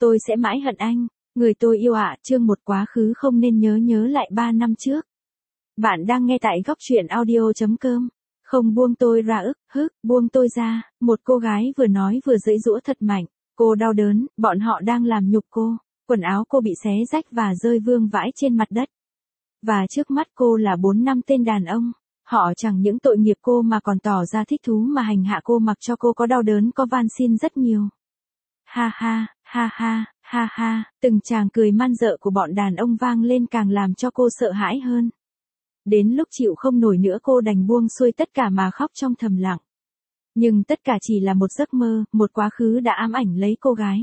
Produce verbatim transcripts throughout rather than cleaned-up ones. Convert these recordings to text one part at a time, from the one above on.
Tôi sẽ mãi hận anh. Người tôi yêu ạ, chương một quá khứ không nên nhớ nhớ lại ba năm trước. Bạn đang nghe tại góc truyện audio chấm com. Không buông tôi ra ức, hức, buông tôi ra, một cô gái vừa nói vừa giãy giụa thật mạnh. Cô đau đớn, bọn họ đang làm nhục cô. Quần áo cô bị xé rách và rơi vương vãi trên mặt đất. Và trước mắt cô là bốn năm tên đàn ông. Họ chẳng những tội nghiệp cô mà còn tỏ ra thích thú mà hành hạ cô, mặc cho cô có đau đớn có van xin rất nhiều. Ha ha, ha ha, ha ha, từng tràng cười man dợ của bọn đàn ông vang lên càng làm cho cô sợ hãi hơn. Đến lúc chịu không nổi nữa cô đành buông xuôi tất cả mà khóc trong thầm lặng. Nhưng tất cả chỉ là một giấc mơ, một quá khứ đã ám ảnh lấy cô gái.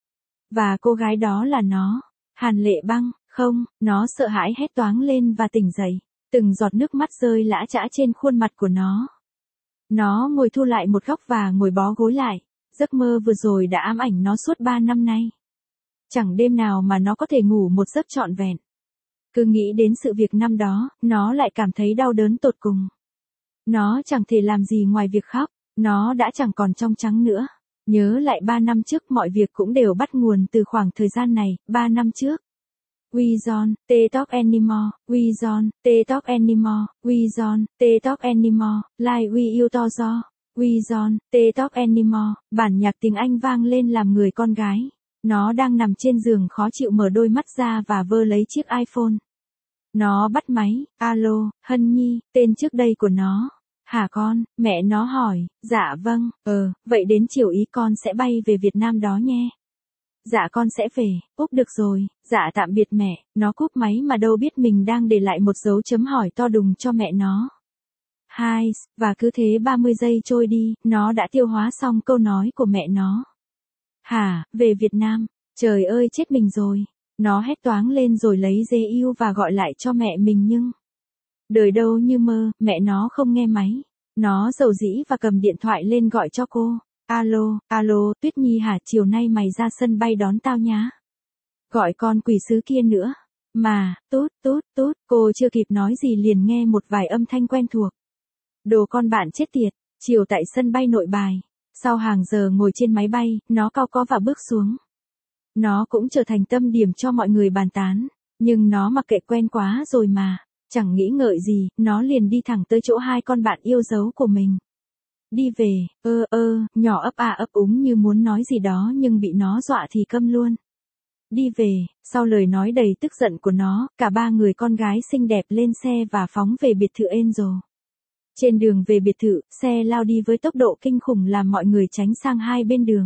Và cô gái đó là nó, Hàn Lệ Băng. Không, nó sợ hãi hét toáng lên và tỉnh dậy. Từng giọt nước mắt rơi lã chã trên khuôn mặt của nó. Nó ngồi thu lại một góc và ngồi bó gối lại. Giấc mơ vừa rồi đã ám ảnh nó suốt ba năm nay. Chẳng đêm nào mà nó có thể ngủ một giấc trọn vẹn. Cứ nghĩ đến sự việc năm đó, nó lại cảm thấy đau đớn tột cùng. Nó chẳng thể làm gì ngoài việc khóc. Nó đã chẳng còn trong trắng nữa. Nhớ lại ba năm trước mọi việc cũng đều bắt nguồn từ khoảng thời gian này, ba năm trước. We don't talk anymore, we don't talk anymore, we don't talk anymore, like we used to. We don't talk anymore, bản nhạc tiếng Anh vang lên làm người con gái. Nó đang nằm trên giường khó chịu mở đôi mắt ra và vơ lấy chiếc iPhone. Nó bắt máy, alo, Hân Nhi, tên trước đây của nó. Hả con, mẹ nó hỏi, dạ vâng, ờ, vậy đến chiều ý con sẽ bay về Việt Nam đó nhé. Dạ con sẽ về, Úc được rồi, dạ tạm biệt mẹ, nó cúp máy mà đâu biết mình đang để lại một dấu chấm hỏi to đùng cho mẹ nó. Hai, và cứ thế ba mươi giây trôi đi, nó đã tiêu hóa xong câu nói của mẹ nó. Hả, về Việt Nam, trời ơi chết mình rồi. Nó hét toáng lên rồi lấy dê yêu và gọi lại cho mẹ mình nhưng... Đời đâu như mơ, mẹ nó không nghe máy. Nó dầu dĩ và cầm điện thoại lên gọi cho cô. Alo, alo, Tuyết Nhi hả, chiều nay mày ra sân bay đón tao nhá. Gọi con quỷ sứ kia nữa. Mà, tốt, tốt, tốt, cô chưa kịp nói gì liền nghe một vài âm thanh quen thuộc. Đồ con bạn chết tiệt, chiều tại sân bay Nội Bài. Sau hàng giờ ngồi trên máy bay, nó cau có và bước xuống. Nó cũng trở thành tâm điểm cho mọi người bàn tán. Nhưng nó mặc kệ quen quá rồi mà. Chẳng nghĩ ngợi gì, nó liền đi thẳng tới chỗ hai con bạn yêu dấu của mình. Đi về, ơ ơ, nhỏ ấp à ấp úng như muốn nói gì đó nhưng bị nó dọa thì câm luôn. Đi về, sau lời nói đầy tức giận của nó, cả ba người con gái xinh đẹp lên xe và phóng về biệt thự Angel. Trên đường về biệt thự, xe lao đi với tốc độ kinh khủng làm mọi người tránh sang hai bên đường.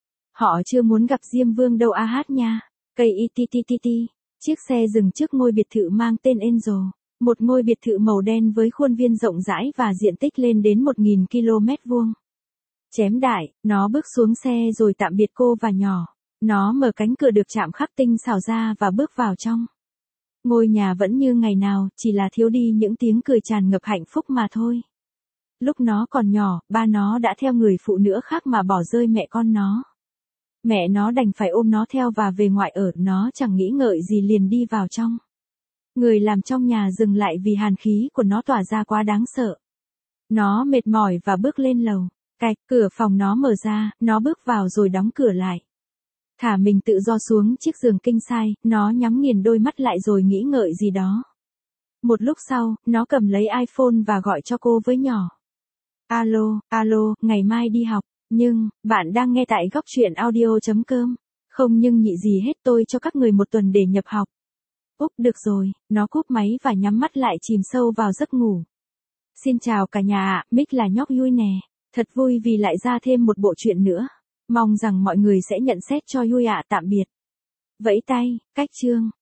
Họ chưa muốn gặp Diêm Vương đâu a hát nha. Cây ittt. Chiếc xe dừng trước ngôi biệt thự mang tên Angel. Một ngôi biệt thự màu đen với khuôn viên rộng rãi và diện tích lên đến một nghìn ki lô mét vuông. Chém đại, nó bước xuống xe rồi tạm biệt cô và nhỏ. Nó mở cánh cửa được chạm khắc tinh xảo ra và bước vào trong. Ngôi nhà vẫn như ngày nào, chỉ là thiếu đi những tiếng cười tràn ngập hạnh phúc mà thôi. Lúc nó còn nhỏ, ba nó đã theo người phụ nữ khác mà bỏ rơi mẹ con nó. Mẹ nó đành phải ôm nó theo và về ngoại ở, nó chẳng nghĩ ngợi gì liền đi vào trong. Người làm trong nhà dừng lại vì hàn khí của nó tỏa ra quá đáng sợ. Nó mệt mỏi và bước lên lầu. Cạch, cửa phòng nó mở ra, nó bước vào rồi đóng cửa lại. Thả mình tự do xuống chiếc giường king size, nó nhắm nghiền đôi mắt lại rồi nghĩ ngợi gì đó. Một lúc sau, nó cầm lấy iPhone và gọi cho cô với nhỏ. Alo, alo, ngày mai đi học, nhưng, bạn đang nghe tại góc truyện audio chấm com. Không nhưng nhị gì hết, tôi cho các người một tuần để nhập học. Úc được rồi, nó cúp máy và nhắm mắt lại chìm sâu vào giấc ngủ. Xin chào cả nhà ạ, Mick là nhóc vui nè. Thật vui vì lại ra thêm một bộ truyện nữa. Mong rằng mọi người sẽ nhận xét cho vui ạ, tạm biệt. Vẫy tay, cách chương.